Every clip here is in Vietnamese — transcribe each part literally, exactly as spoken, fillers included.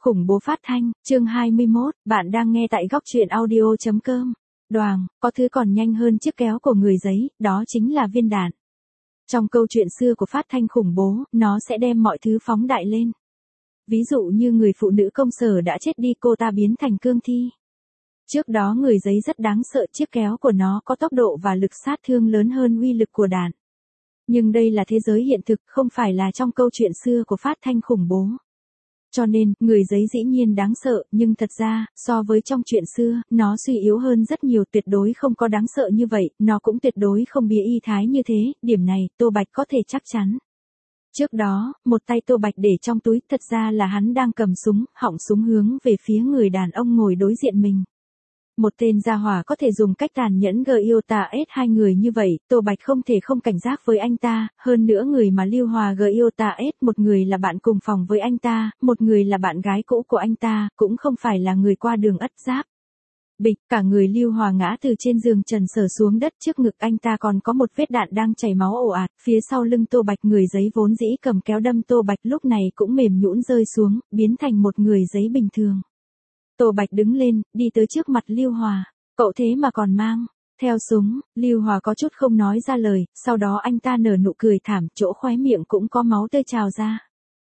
Khủng bố phát thanh, chương hai mươi mốt, bạn đang nghe tại góc truyện audio chấm com. Đoàng, có thứ còn nhanh hơn chiếc kéo của người giấy, đó chính là viên đạn. Trong câu chuyện xưa của phát thanh khủng bố, nó sẽ đem mọi thứ phóng đại lên. Ví dụ như người phụ nữ công sở đã chết đi, cô ta biến thành cương thi. Trước đó người giấy rất đáng sợ, chiếc kéo của nó có tốc độ và lực sát thương lớn hơn uy lực của đạn. Nhưng đây là thế giới hiện thực, không phải là trong câu chuyện xưa của phát thanh khủng bố. Cho nên, người giấy dĩ nhiên đáng sợ, nhưng thật ra, so với trong chuyện xưa, nó suy yếu hơn rất nhiều, tuyệt đối không có đáng sợ như vậy, nó cũng tuyệt đối không bía y thái như thế, điểm này, Tô Bạch có thể chắc chắn. Trước đó, một tay Tô Bạch để trong túi, thật ra là hắn đang cầm súng, họng súng hướng về phía người đàn ông ngồi đối diện mình. Một tên gia hỏa có thể dùng cách tàn nhẫn gây yêu ta ết hai người như vậy, Tô Bạch không thể không cảnh giác với anh ta, hơn nữa người mà Lưu Hòa gây yêu ta ết, một người là bạn cùng phòng với anh ta, một người là bạn gái cũ của anh ta, cũng không phải là người qua đường ất giáp. Bịch, cả người Lưu Hòa ngã từ trên giường trần sờ xuống đất, trước ngực anh ta còn có một vết đạn đang chảy máu ồ ạt, phía sau lưng Tô Bạch người giấy vốn dĩ cầm kéo đâm Tô Bạch lúc này cũng mềm nhũn rơi xuống, biến thành một người giấy bình thường. Tô Bạch đứng lên, đi tới trước mặt Lưu Hòa. Cậu thế mà còn mang theo súng. Lưu Hòa có chút không nói ra lời, sau đó anh ta nở nụ cười thảm, chỗ khóe miệng cũng có máu tươi trào ra.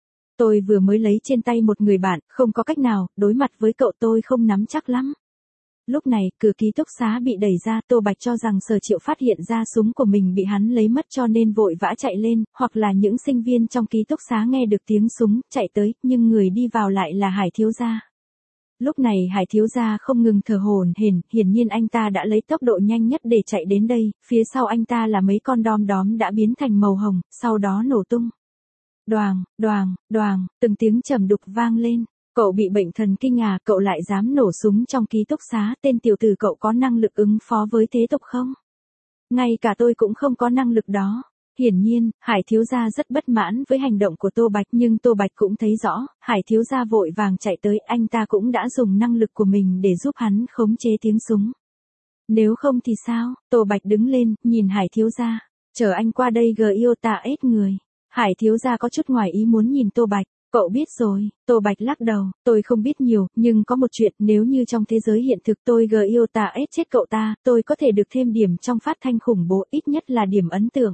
Tôi vừa mới lấy trên tay một người bạn, không có cách nào, đối mặt với cậu tôi không nắm chắc lắm. Lúc này, cửa ký túc xá bị đẩy ra, Tô Bạch cho rằng Sở Triệu phát hiện ra súng của mình bị hắn lấy mất cho nên vội vã chạy lên, hoặc là những sinh viên trong ký túc xá nghe được tiếng súng, chạy tới, nhưng người đi vào lại là Hải thiếu gia. Lúc này Hải thiếu gia không ngừng thở hổn hển, hiển nhiên anh ta đã lấy tốc độ nhanh nhất để chạy đến đây, phía sau anh ta là mấy con đom đóm đã biến thành màu hồng, sau đó nổ tung. Đoàng, đoàng, đoàng, từng tiếng trầm đục vang lên. Cậu bị bệnh thần kinh à, cậu lại dám nổ súng trong ký túc xá, tên tiểu tử cậu có năng lực ứng phó với thế tục không? Ngay cả tôi cũng không có năng lực đó. Hiển nhiên, Hải thiếu gia rất bất mãn với hành động của Tô Bạch, nhưng Tô Bạch cũng thấy rõ, Hải thiếu gia vội vàng chạy tới, anh ta cũng đã dùng năng lực của mình để giúp hắn khống chế tiếng súng. Nếu không thì sao? Tô Bạch đứng lên, nhìn Hải thiếu gia, chờ anh qua đây gờ yêu ta ết người. Hải thiếu gia có chút ngoài ý muốn nhìn Tô Bạch. Cậu biết rồi, Tô Bạch lắc đầu, tôi không biết nhiều, nhưng có một chuyện, nếu như trong thế giới hiện thực tôi gờ yêu ta ết chết cậu ta, tôi có thể được thêm điểm trong phát thanh khủng bố, ít nhất là điểm ấn tượng.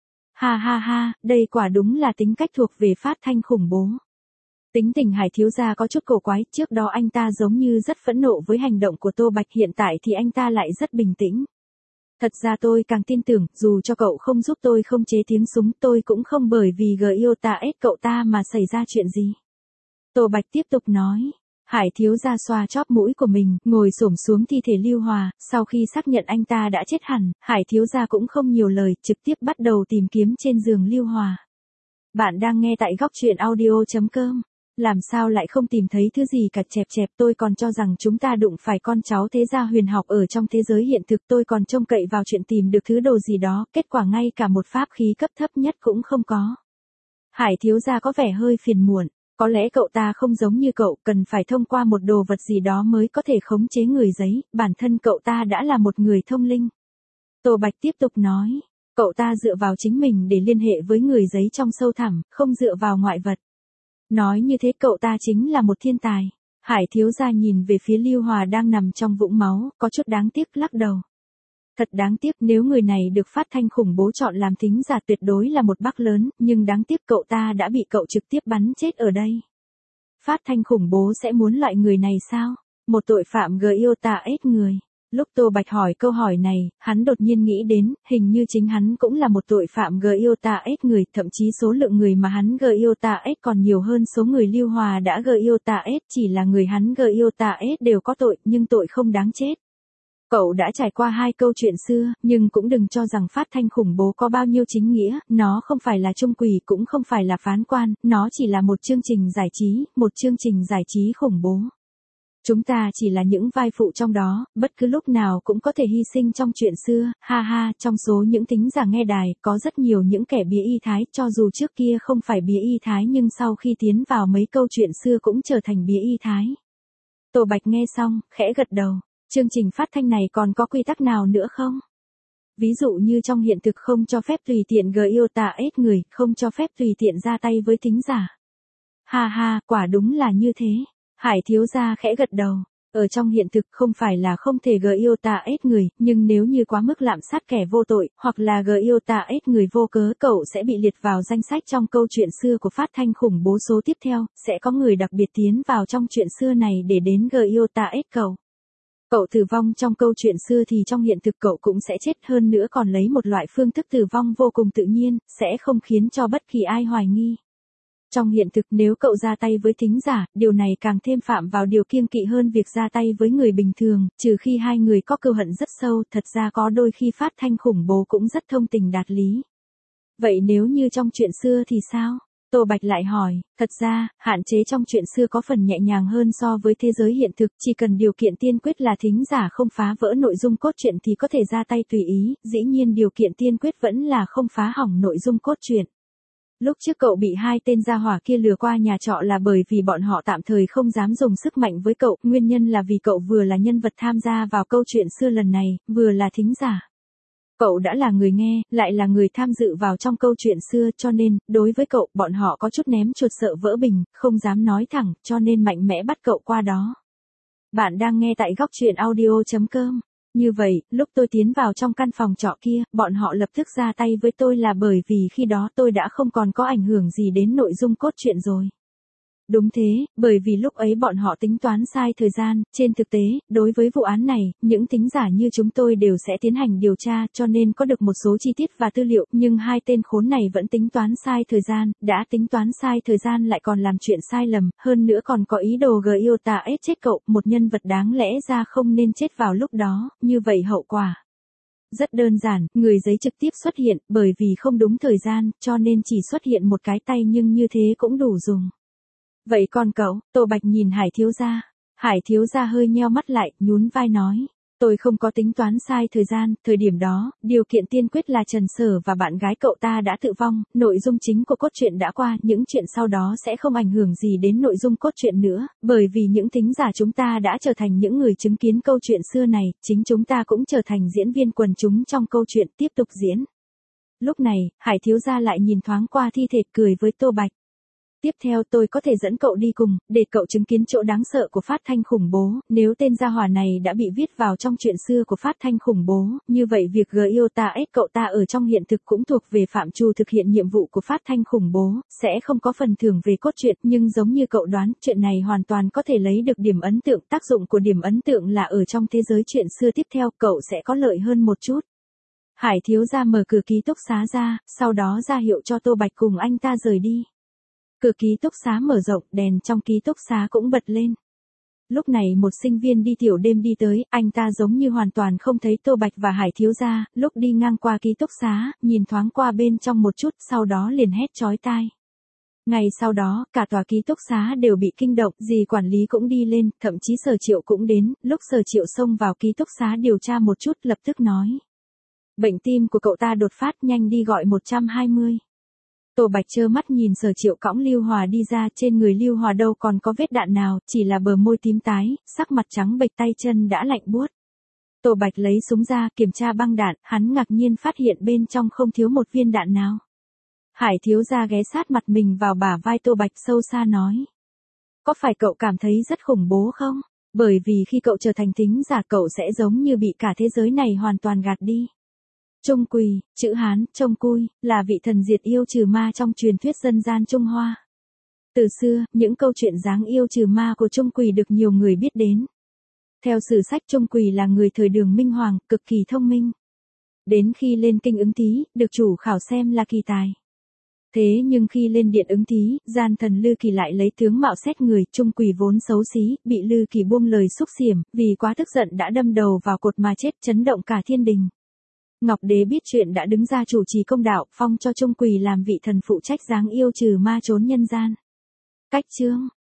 Ha ha ha, đây quả đúng là tính cách thuộc về phát thanh khủng bố. Tính tình Hải thiếu gia có chút cổ quái, trước đó anh ta giống như rất phẫn nộ với hành động của Tô Bạch, hiện tại thì anh ta lại rất bình tĩnh. Thật ra tôi càng tin tưởng, dù cho cậu không giúp tôi không chế tiếng súng, tôi cũng không bởi vì gờ yêu ta ết cậu ta mà xảy ra chuyện gì. Tô Bạch tiếp tục nói. Hải thiếu gia xoa chóp mũi của mình, ngồi xổm xuống thi thể Lưu Hòa, sau khi xác nhận anh ta đã chết hẳn, Hải thiếu gia cũng không nhiều lời, trực tiếp bắt đầu tìm kiếm trên giường Lưu Hòa. Bạn đang nghe tại góc truyện audio chấm com. Làm sao lại không tìm thấy thứ gì cả, chẹp chẹp, tôi còn cho rằng chúng ta đụng phải con cháu thế gia huyền học ở trong thế giới hiện thực, tôi còn trông cậy vào chuyện tìm được thứ đồ gì đó, kết quả ngay cả một pháp khí cấp thấp nhất cũng không có. Hải thiếu gia có vẻ hơi phiền muộn. Có lẽ cậu ta không giống như cậu, cần phải thông qua một đồ vật gì đó mới có thể khống chế người giấy, bản thân cậu ta đã là một người thông linh. Tô Bạch tiếp tục nói, cậu ta dựa vào chính mình để liên hệ với người giấy trong sâu thẳm, không dựa vào ngoại vật. Nói như thế cậu ta chính là một thiên tài. Hải thiếu gia nhìn về phía Lưu Hòa đang nằm trong vũng máu, có chút đáng tiếc lắc đầu. Thật đáng tiếc, nếu người này được phát thanh khủng bố chọn làm thính giả tuyệt đối là một bác lớn, nhưng đáng tiếc cậu ta đã bị cậu trực tiếp bắn chết ở đây. Phát thanh khủng bố sẽ muốn loại người này sao? Một tội phạm gờ yêu ta ết người. Lúc Tô Bạch hỏi câu hỏi này, hắn đột nhiên nghĩ đến, hình như chính hắn cũng là một tội phạm gờ yêu ta ết người, thậm chí số lượng người mà hắn gờ yêu ta ết còn nhiều hơn số người Lưu Hòa đã gờ yêu ta ết, chỉ là người hắn gờ yêu ta ết đều có tội, nhưng tội không đáng chết. Cậu đã trải qua hai câu chuyện xưa, nhưng cũng đừng cho rằng phát thanh khủng bố có bao nhiêu chính nghĩa, nó không phải là trung quỷ cũng không phải là phán quan, nó chỉ là một chương trình giải trí, một chương trình giải trí khủng bố. Chúng ta chỉ là những vai phụ trong đó, bất cứ lúc nào cũng có thể hy sinh trong chuyện xưa, ha ha, trong số những thính giả nghe đài, có rất nhiều những kẻ bía y thái, cho dù trước kia không phải bía y thái nhưng sau khi tiến vào mấy câu chuyện xưa cũng trở thành bía y thái. Tô Bạch nghe xong, khẽ gật đầu. Chương trình phát thanh này còn có quy tắc nào nữa không? Ví dụ như trong hiện thực không cho phép tùy tiện gờ yêu ta ết người, không cho phép tùy tiện ra tay với thính giả. Ha ha, quả đúng là như thế. Hải thiếu gia khẽ gật đầu. Ở trong hiện thực không phải là không thể gờ yêu ta ết người, nhưng nếu như quá mức lạm sát kẻ vô tội, hoặc là gờ yêu ta ết người vô cớ, cậu sẽ bị liệt vào danh sách trong câu chuyện xưa của phát thanh khủng bố số tiếp theo, sẽ có người đặc biệt tiến vào trong chuyện xưa này để đến gờ yêu ta ết cậu. Cậu tử vong trong câu chuyện xưa thì trong hiện thực cậu cũng sẽ chết, hơn nữa còn lấy một loại phương thức tử vong vô cùng tự nhiên, sẽ không khiến cho bất kỳ ai hoài nghi. Trong hiện thực nếu cậu ra tay với thính giả, điều này càng thêm phạm vào điều kiêng kỵ hơn việc ra tay với người bình thường, trừ khi hai người có cừu hận rất sâu, thật ra có đôi khi phát thanh khủng bố cũng rất thông tình đạt lý. Vậy nếu như trong chuyện xưa thì sao? Tô Bạch lại hỏi, thật ra, hạn chế trong chuyện xưa có phần nhẹ nhàng hơn so với thế giới hiện thực, chỉ cần điều kiện tiên quyết là thính giả không phá vỡ nội dung cốt truyện thì có thể ra tay tùy ý, dĩ nhiên điều kiện tiên quyết vẫn là không phá hỏng nội dung cốt truyện. Lúc trước cậu bị hai tên gia hỏa kia lừa qua nhà trọ là bởi vì bọn họ tạm thời không dám dùng sức mạnh với cậu, nguyên nhân là vì cậu vừa là nhân vật tham gia vào câu chuyện xưa lần này, vừa là thính giả. Cậu đã là người nghe, lại là người tham dự vào trong câu chuyện xưa, cho nên, đối với cậu, bọn họ có chút ném chuột sợ vỡ bình, không dám nói thẳng, cho nên mạnh mẽ bắt cậu qua đó. Bạn đang nghe tại góc truyện audio chấm com. Như vậy, lúc tôi tiến vào trong căn phòng trọ kia, bọn họ lập tức ra tay với tôi là bởi vì khi đó tôi đã không còn có ảnh hưởng gì đến nội dung cốt truyện rồi. Đúng thế, bởi vì lúc ấy bọn họ tính toán sai thời gian, trên thực tế, đối với vụ án này, những thính giả như chúng tôi đều sẽ tiến hành điều tra cho nên có được một số chi tiết và tư liệu, nhưng hai tên khốn này vẫn tính toán sai thời gian, đã tính toán sai thời gian lại còn làm chuyện sai lầm, hơn nữa còn có ý đồ gờ yêu ta ết chết cậu, một nhân vật đáng lẽ ra không nên chết vào lúc đó, như vậy hậu quả. Rất đơn giản, người giấy trực tiếp xuất hiện, bởi vì không đúng thời gian, cho nên chỉ xuất hiện một cái tay nhưng như thế cũng đủ dùng. Vậy còn cậu? Tô Bạch nhìn Hải thiếu gia. Hải thiếu gia hơi nheo mắt lại, nhún vai nói. Tôi không có tính toán sai thời gian, thời điểm đó, điều kiện tiên quyết là Trần Sở và bạn gái cậu ta đã tự vong, nội dung chính của cốt truyện đã qua, những chuyện sau đó sẽ không ảnh hưởng gì đến nội dung cốt truyện nữa, bởi vì những thính giả chúng ta đã trở thành những người chứng kiến câu chuyện xưa này, chính chúng ta cũng trở thành diễn viên quần chúng trong câu chuyện tiếp tục diễn. Lúc này, Hải thiếu gia lại nhìn thoáng qua thi thể cười với Tô Bạch. Tiếp theo tôi có thể dẫn cậu đi cùng, để cậu chứng kiến chỗ đáng sợ của phát thanh khủng bố, nếu tên gia hỏa này đã bị viết vào trong chuyện xưa của phát thanh khủng bố, như vậy việc gờ yêu ta ết cậu ta ở trong hiện thực cũng thuộc về phạm trù thực hiện nhiệm vụ của phát thanh khủng bố, sẽ không có phần thưởng về cốt truyện, nhưng giống như cậu đoán, chuyện này hoàn toàn có thể lấy được điểm ấn tượng, tác dụng của điểm ấn tượng là ở trong thế giới chuyện xưa tiếp theo, cậu sẽ có lợi hơn một chút. Hải thiếu gia mở cửa ký túc xá ra, sau đó ra hiệu cho Tô Bạch cùng anh ta rời đi. Cửa ký túc xá mở rộng, đèn trong ký túc xá cũng bật lên. Lúc này một sinh viên đi tiểu đêm đi tới, anh ta giống như hoàn toàn không thấy Tô Bạch và Hải thiếu gia, lúc đi ngang qua ký túc xá, nhìn thoáng qua bên trong một chút, sau đó liền hét chói tai. Ngày sau đó, cả tòa ký túc xá đều bị kinh động, dì quản lý cũng đi lên, thậm chí Sở Triệu cũng đến, lúc Sở Triệu xông vào ký túc xá điều tra một chút, lập tức nói. Bệnh tim của cậu ta đột phát, nhanh đi gọi một trăm hai mươi. Tô Bạch trơ mắt nhìn Sở Triệu cõng Lưu Hòa đi ra, trên người Lưu Hòa đâu còn có vết đạn nào, chỉ là bờ môi tím tái, sắc mặt trắng bệch, tay chân đã lạnh buốt. Tô Bạch lấy súng ra, kiểm tra băng đạn, hắn ngạc nhiên phát hiện bên trong không thiếu một viên đạn nào. Hải thiếu gia ghé sát mặt mình vào bả vai Tô Bạch sâu xa nói. Có phải cậu cảm thấy rất khủng bố không? Bởi vì khi cậu trở thành thính giả cậu sẽ giống như bị cả thế giới này hoàn toàn gạt đi. Trung Quỳ, chữ Hán, Trông Cui, là vị thần diệt yêu trừ ma trong truyền thuyết dân gian Trung Hoa. Từ xưa, những câu chuyện giáng yêu trừ ma của Trung Quỳ được nhiều người biết đến. Theo sử sách Trung Quỳ là người thời Đường Minh Hoàng, cực kỳ thông minh. Đến khi lên kinh ứng thí, được chủ khảo xem là kỳ tài. Thế nhưng khi lên điện ứng thí, gian thần Lư Kỳ lại lấy tướng mạo xét người, Trung Quỳ vốn xấu xí, bị Lư Kỳ buông lời xúc xiểm, vì quá tức giận đã đâm đầu vào cột mà chết, chấn động cả thiên đình. Ngọc Đế biết chuyện đã đứng ra chủ trì công đạo, phong cho Trung Quỳ làm vị thần phụ trách giáng yêu trừ ma trốn nhân gian. Cách chương,